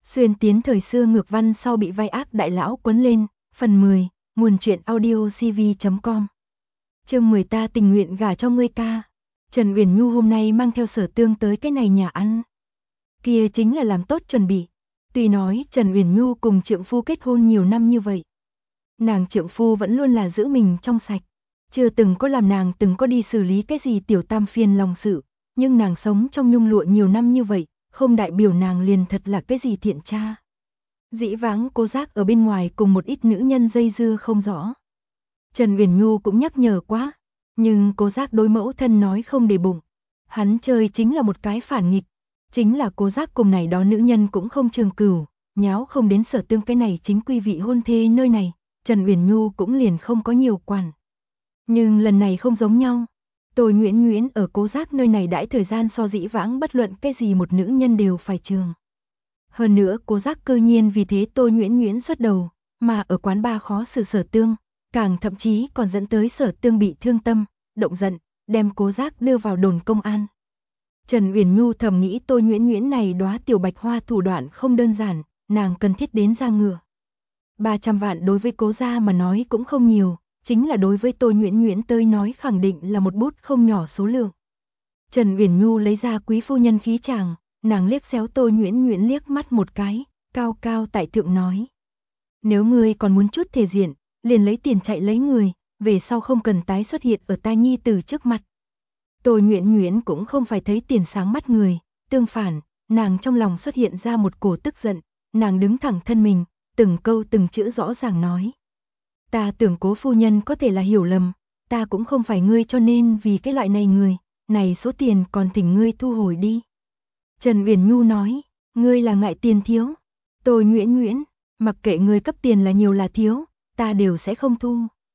Xuyên tiến thời xưa ngược văn sau bị vai ác đại lão quấn lên, phần 10, nguồn truyện audio cv.com. Chương 10 ta tình nguyện gả cho ngươi ca. Trần Uyển Nhu hôm nay mang theo Sở Tương tới cái này nhà ăn. Kia chính là làm tốt chuẩn bị. Tuy nói Trần Uyển Nhu cùng trượng phu kết hôn nhiều năm như vậy, nàng trượng phu vẫn luôn là giữ mình trong sạch, chưa từng có làm nàng từng có đi xử lý cái gì tiểu tam phiền lòng sự, nhưng nàng sống trong nhung lụa nhiều năm như vậy, không đại biểu nàng liền thật là cái gì thiện tra. Dĩ vãng Cố Giác ở bên ngoài cùng một ít nữ nhân dây dưa không rõ. Trần Uyển Nhu cũng nhắc nhở quá, nhưng Cố Giác đối mẫu thân nói không để bụng. Hắn chơi chính là một cái phản nghịch, chính là Cố Giác cùng này đó nữ nhân cũng không trường cửu, nháo không đến Sở Tương cái này chính quy vị hôn thê nơi này, Trần Uyển Nhu cũng liền không có nhiều quản. Nhưng lần này không giống nhau. Tôi Nguyễn Nguyễn ở Cố Giác nơi này đãi thời gian so dĩ vãng bất luận cái gì một nữ nhân đều phải trường. Hơn nữa Cố Giác cơ nhiên vì thế Tôi Nguyễn Nguyễn xuất đầu, mà ở quán bar khó xử Sở Tương, càng thậm chí còn dẫn tới Sở Tương bị thương tâm, động giận, đem Cố Giác đưa vào đồn công an. Trần Uyển Nhu thầm nghĩ Tôi Nguyễn Nguyễn này đóa tiểu bạch hoa thủ đoạn không đơn giản, nàng cần thiết đến ra ngựa. 300 vạn đối với Cố gia mà nói cũng không nhiều, chính là đối với Tôi Nguyễn Nguyễn tới nói khẳng định là một bút không nhỏ số lượng. Trần Uyển Nhu lấy ra quý phu nhân khí chàng, nàng liếc xéo Tôi Nguyễn Nguyễn liếc mắt một cái, cao cao tại thượng nói: nếu ngươi còn muốn chút thể diện, liền lấy tiền chạy lấy người, về sau không cần tái xuất hiện ở ta nhi tử trước mặt. Tôi Nguyễn Nguyễn cũng không phải thấy tiền sáng mắt người, tương phản, nàng trong lòng xuất hiện ra một cổ tức giận, nàng đứng thẳng thân mình, từng câu từng chữ rõ ràng nói: ta tưởng Cố phu nhân có thể là hiểu lầm, ta cũng không phải ngươi cho nên vì cái loại này người, này số tiền còn thỉnh ngươi thu hồi đi. Trần Uyển Nhu nói: ngươi là ngại tiền thiếu. Tôi Nguyễn Nguyễn, mặc kệ ngươi cấp tiền là nhiều là thiếu, ta đều sẽ không thu.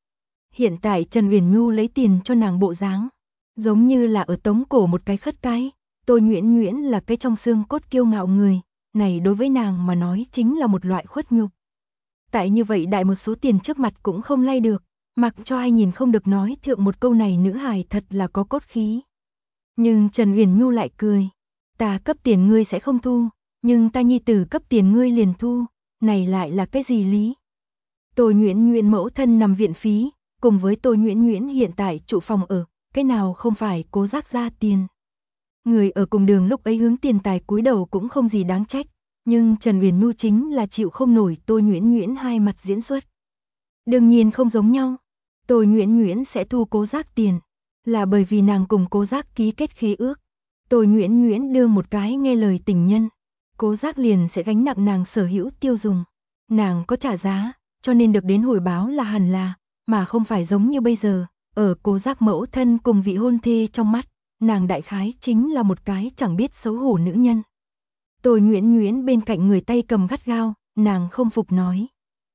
Hiện tại Trần Uyển Nhu lấy tiền cho nàng bộ dáng, giống như là ở tống cổ một cái khất cái. Tôi Nguyễn Nguyễn là cái trong xương cốt kiêu ngạo người, này đối với nàng mà nói chính là một loại khuất nhục. Tại như vậy đại một số tiền trước mặt cũng không lay được, mặc cho ai nhìn không được nói thượng một câu này nữ hài thật là có cốt khí. Nhưng Trần Uyển Nhu lại cười: ta cấp tiền ngươi sẽ không thu, nhưng ta nhi tử cấp tiền ngươi liền thu, này lại là cái gì lý? Tôi Nguyễn Nguyễn mẫu thân nằm viện phí, cùng với Tôi Nguyễn Nguyễn hiện tại trụ phòng ở, cái nào không phải Cố Giác ra tiền. Người ở cùng đường lúc ấy hướng tiền tài cúi đầu cũng không gì đáng trách, nhưng Trần Uyển Nhu chính là chịu không nổi Tôi Nguyễn Nguyễn hai mặt diễn xuất. Đương nhiên không giống nhau, Tôi Nguyễn Nguyễn sẽ thu Cố Giác tiền, là bởi vì nàng cùng Cố Giác ký kết khế ước. Tôi Nguyễn Nguyễn đưa một cái nghe lời tình nhân, Cố Giác liền sẽ gánh nặng nàng sở hữu tiêu dùng. Nàng có trả giá, cho nên được đến hồi báo là hẳn là, mà không phải giống như bây giờ, ở Cố Giác mẫu thân cùng vị hôn thê trong mắt, nàng đại khái chính là một cái chẳng biết xấu hổ nữ nhân. Tôi Nguyễn Nguyễn bên cạnh người tay cầm gắt gao, nàng không phục nói: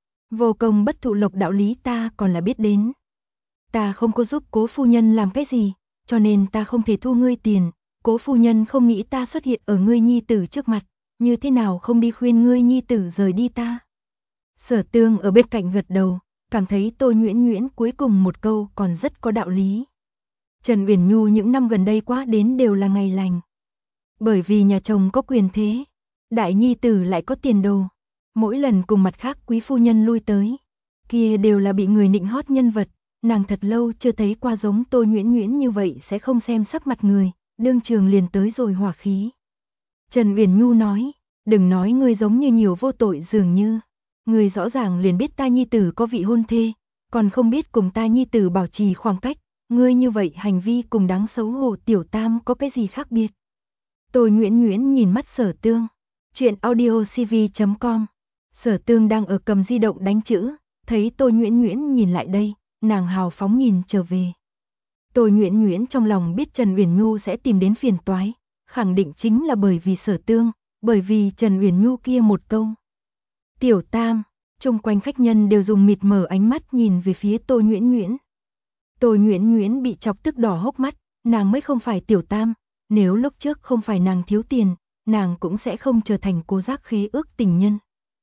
vô công bất thụ lộc đạo lý ta còn là biết đến. Ta không có giúp Cố phu nhân làm cái gì, cho nên ta không thể thu ngươi tiền. Cố phu nhân không nghĩ ta xuất hiện ở ngươi nhi tử trước mặt, như thế nào không đi khuyên ngươi nhi tử rời đi ta. Sở Tương ở bên cạnh gật đầu, cảm thấy Tôi Nguyễn Nguyễn cuối cùng một câu còn rất có đạo lý. Trần Uyển Nhu những năm gần đây quá đến đều là ngày lành. Bởi vì nhà chồng có quyền thế, đại nhi tử lại có tiền đồ, mỗi lần cùng mặt khác quý phu nhân lui tới, kia đều là bị người nịnh hót nhân vật, nàng thật lâu chưa thấy qua giống Tôi Nguyễn Nguyễn như vậy sẽ không xem sắc mặt người, đương trường liền tới rồi hỏa khí. Trần Uyển Nhu nói: đừng nói ngươi giống như nhiều vô tội dường như, ngươi rõ ràng liền biết ta nhi tử có vị hôn thê, còn không biết cùng ta nhi tử bảo trì khoảng cách, ngươi như vậy hành vi cùng đáng xấu hổ tiểu tam có cái gì khác biệt. Tôi Nguyễn Nguyễn nhìn mắt Sở Tương. Chuyện audio cv.com. Sở Tương đang ở cầm di động đánh chữ, thấy Tôi Nguyễn Nguyễn nhìn lại đây, nàng hào phóng nhìn trở về. Tôi Nguyễn Nguyễn trong lòng biết Trần Uyển Nhu sẽ tìm đến phiền toái, khẳng định chính là bởi vì Sở Tương, bởi vì Trần Uyển Nhu kia một câu. Tiểu tam, chung quanh khách nhân đều dùng mịt mờ ánh mắt nhìn về phía Tôi Nguyễn Nguyễn. Tôi Nguyễn Nguyễn bị chọc tức đỏ hốc mắt, nàng mới không phải tiểu tam, nếu lúc trước không phải nàng thiếu tiền, nàng cũng sẽ không trở thành Cố Giác khế ước tình nhân.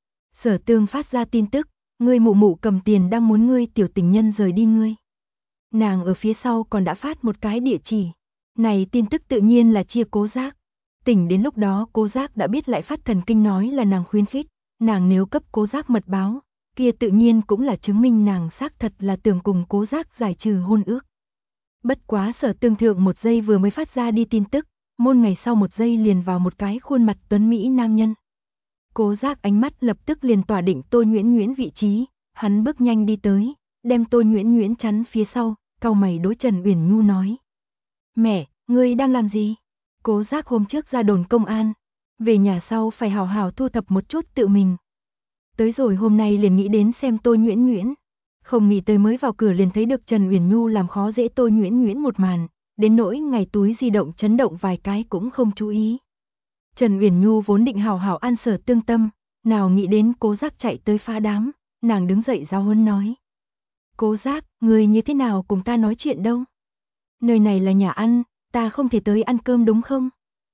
Sở Tương phát ra tin tức, ngươi mụ mụ cầm tiền đang muốn ngươi tiểu tình nhân rời đi ngươi. Nàng ở phía sau còn đã phát một cái địa chỉ, này tin tức tự nhiên là chia Cố Giác. Tỉnh đến lúc đó Cố Giác đã biết lại phát thần kinh nói là nàng khuyến khích, nàng nếu cấp Cố Giác mật báo, kia tự nhiên cũng là chứng minh nàng xác thật là tưởng cùng Cố Giác giải trừ hôn ước. Bất quá Sở Tương thượng một giây vừa mới phát ra đi tin tức, môn ngày sau một giây liền vào một cái khuôn mặt tuấn mỹ nam nhân. Cố Giác ánh mắt lập tức liền tỏa định Tô Nhuyễn Nhuyễn vị trí, hắn bước nhanh đi tới, đem Tô Nhuyễn Nhuyễn chắn phía sau, cau mày đối Trần Uyển Nhu nói: "Mẹ, ngươi đang làm gì?" Cố Giác hôm trước ra đồn công an, về nhà sau phải hào hào thu thập một chút tự mình. Tới rồi hôm nay liền nghĩ đến xem Tô Nhuyễn Nhuyễn, không nghĩ tới mới vào cửa liền thấy được Trần Uyển Nhu làm khó dễ Tô Nhuyễn Nhuyễn một màn, đến nỗi ngày túi di động chấn động vài cái cũng không chú ý. Trần Uyển Nhu vốn định hào hào an Sở Tương tâm, nào nghĩ đến Cố Giác chạy tới phá đám, nàng đứng dậy giáo huấn nói: "Cố Giác, người như thế nào cùng ta nói chuyện đâu? Nơi này là nhà ăn, ta không thể tới ăn cơm đúng không?"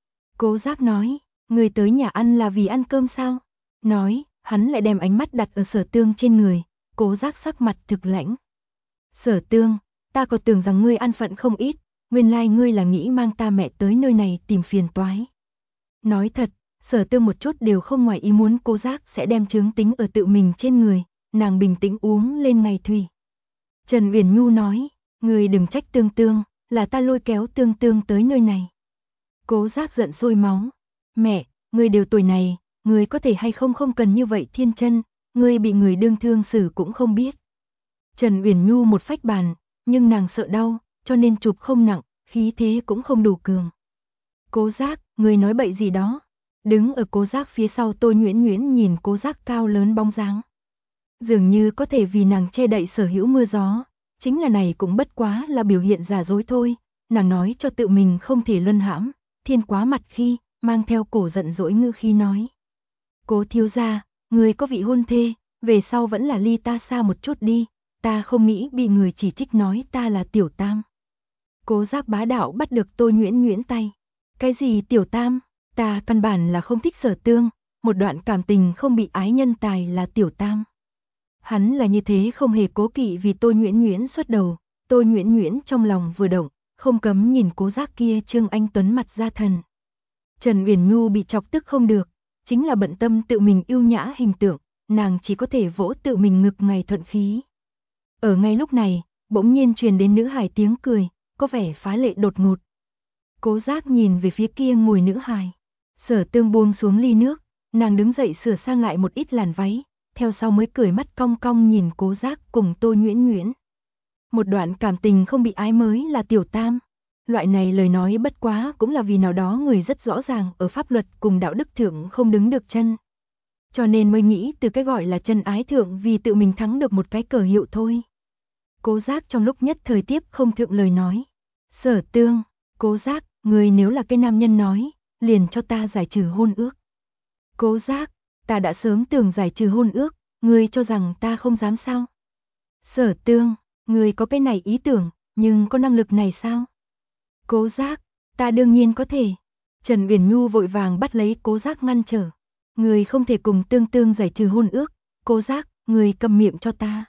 Cố Giác nói: "Người tới nhà ăn là vì ăn cơm sao?" Nói, hắn lại đem ánh mắt đặt ở Sở Tương trên người, Cố Giác sắc mặt thực lãnh. "Sở Tương, ta còn tưởng rằng ngươi ăn phận không ít, nguyên lai ngươi là nghĩ mang ta mẹ tới nơi này tìm phiền toái." Nói thật, Sở Tương một chút đều không ngoài ý muốn Cố Giác sẽ đem chướng tính ở tự mình trên người, nàng bình tĩnh uống lên ngày thủy. Trần Uyển Nhu nói: "Ngươi đừng trách Tương Tương, là ta lôi kéo Tương Tương tới nơi này." Cố Giác giận sôi máu: "Mẹ, ngươi đều tuổi này, ngươi có thể hay không không cần như vậy thiên chân, ngươi bị người đương thương xử cũng không biết." Trần Uyển Nhu một phách bàn, nhưng nàng sợ đau, cho nên chụp không nặng, khí thế cũng không đủ cường. "Cố Giác, ngươi nói bậy gì đó?" Đứng ở Cố Giác phía sau Tô Nhuyễn Nhuyễn nhìn Cố Giác cao lớn bóng dáng, dường như có thể vì nàng che đậy sở hữu mưa gió, chính là này cũng bất quá là biểu hiện giả dối thôi, nàng nói cho tự mình không thể luân hãm, thiên quá mặt khi, mang theo cổ giận dỗi ngữ khí nói: "Cố thiếu gia, người có vị hôn thê, về sau vẫn là ly ta xa một chút đi, ta không nghĩ bị người chỉ trích nói ta là tiểu tam." Cố Giác bá đạo bắt được Tô Nhuyễn Nhuyễn tay: "Cái gì tiểu tam, ta căn bản là không thích Sở Tương, một đoạn cảm tình không bị ái nhân tài là tiểu tam." Hắn là như thế không hề cố kỵ vì Tô Nhuyễn Nhuyễn xuất đầu, Tô Nhuyễn Nhuyễn trong lòng vừa động, không cấm nhìn Cố Giác kia trương anh tuấn mặt ra thần. Trần Uyển Nhu bị chọc tức không được, chính là bận tâm tự mình yêu nhã hình tượng, nàng chỉ có thể vỗ tự mình ngực ngày thuận khí. Ở ngay lúc này, bỗng nhiên truyền đến nữ hài tiếng cười, có vẻ phá lệ đột ngột. Cố Giác nhìn về phía kia ngồi nữ hài, Sở Tương buông xuống ly nước, nàng đứng dậy sửa sang lại một ít làn váy, theo sau mới cười mắt cong cong nhìn Cố Giác cùng Tô Nhuyễn Nhuyễn. Một đoạn cảm tình không bị ái mới là tiểu tam. Loại này lời nói bất quá cũng là vì nào đó người rất rõ ràng ở pháp luật cùng đạo đức thượng không đứng được chân. Cho nên mới nghĩ từ cái gọi là chân ái thượng vì tự mình thắng được một cái cờ hiệu thôi. Cố Giác trong lúc nhất thời tiếp không thượng lời nói: "Sở Tương, Cố Giác, người nếu là cái nam nhân nói, liền cho ta giải trừ hôn ước." "Cố Giác, ta đã sớm tưởng giải trừ hôn ước, ngươi cho rằng ta không dám sao?" "Sở Tương, ngươi có cái này ý tưởng, nhưng có năng lực này sao?" "Cố Giác, ta đương nhiên có thể." Trần Uyển Nhu vội vàng bắt lấy Cố Giác ngăn trở: "Ngươi không thể cùng Tương Tương giải trừ hôn ước, Cố Giác, ngươi câm miệng cho ta."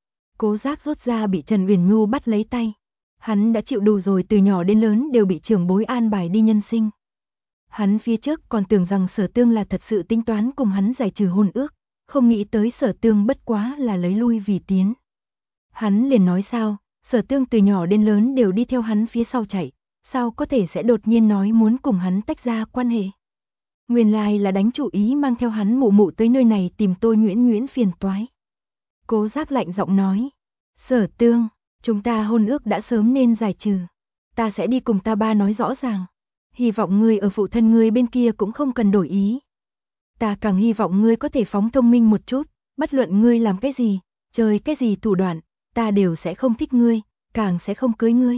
Cố Giác rốt ra bị Trần Uyển Nhu bắt lấy tay. Hắn đã chịu đủ rồi, từ nhỏ đến lớn đều bị trưởng bối an bài đi nhân sinh. Hắn phía trước còn tưởng rằng Sở Tương là thật sự tính toán cùng hắn giải trừ hôn ước, không nghĩ tới Sở Tương bất quá là lấy lui vì tiến. Hắn liền nói sao, Sở Tương từ nhỏ đến lớn đều đi theo hắn phía sau chạy, sao có thể sẽ đột nhiên nói muốn cùng hắn tách ra quan hệ. Nguyên lai là đánh chủ ý mang theo hắn mụ mụ tới nơi này tìm Tô Nhuyễn Nhuyễn phiền toái. Cố Giác lạnh giọng nói: "Sở Tương, chúng ta hôn ước đã sớm nên giải trừ. Ta sẽ đi cùng ta ba nói rõ ràng. Hy vọng ngươi ở phụ thân ngươi bên kia cũng không cần đổi ý. Ta càng hy vọng ngươi có thể phóng thông minh một chút, bất luận ngươi làm cái gì, chơi cái gì thủ đoạn, ta đều sẽ không thích ngươi, càng sẽ không cưới ngươi."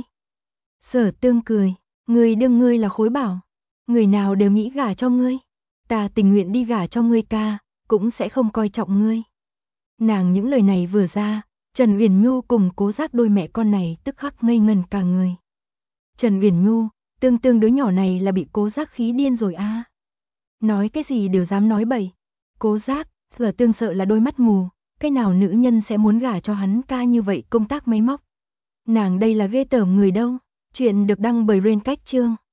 Sở Tương cười: "Ngươi đương ngươi là khối bảo, người nào đều nghĩ gả cho ngươi. Ta tình nguyện đi gả cho ngươi ca, cũng sẽ không coi trọng ngươi." Nàng những lời này vừa ra, Trần Uyển Nhu cùng Cố Giác đôi mẹ con này tức khắc ngây ngần cả người. Trần Uyển Nhu, Tương Tương đứa nhỏ này là bị Cố Giác khí điên rồi a. Nói cái gì đều dám nói bậy. Cố Giác, Sở Tương sợ là đôi mắt mù, cái nào nữ nhân sẽ muốn gả cho hắn ca như vậy công tác máy móc. Nàng đây là ghê tởm người đâu. Chuyện được đăng bởi Rain Cách Chương.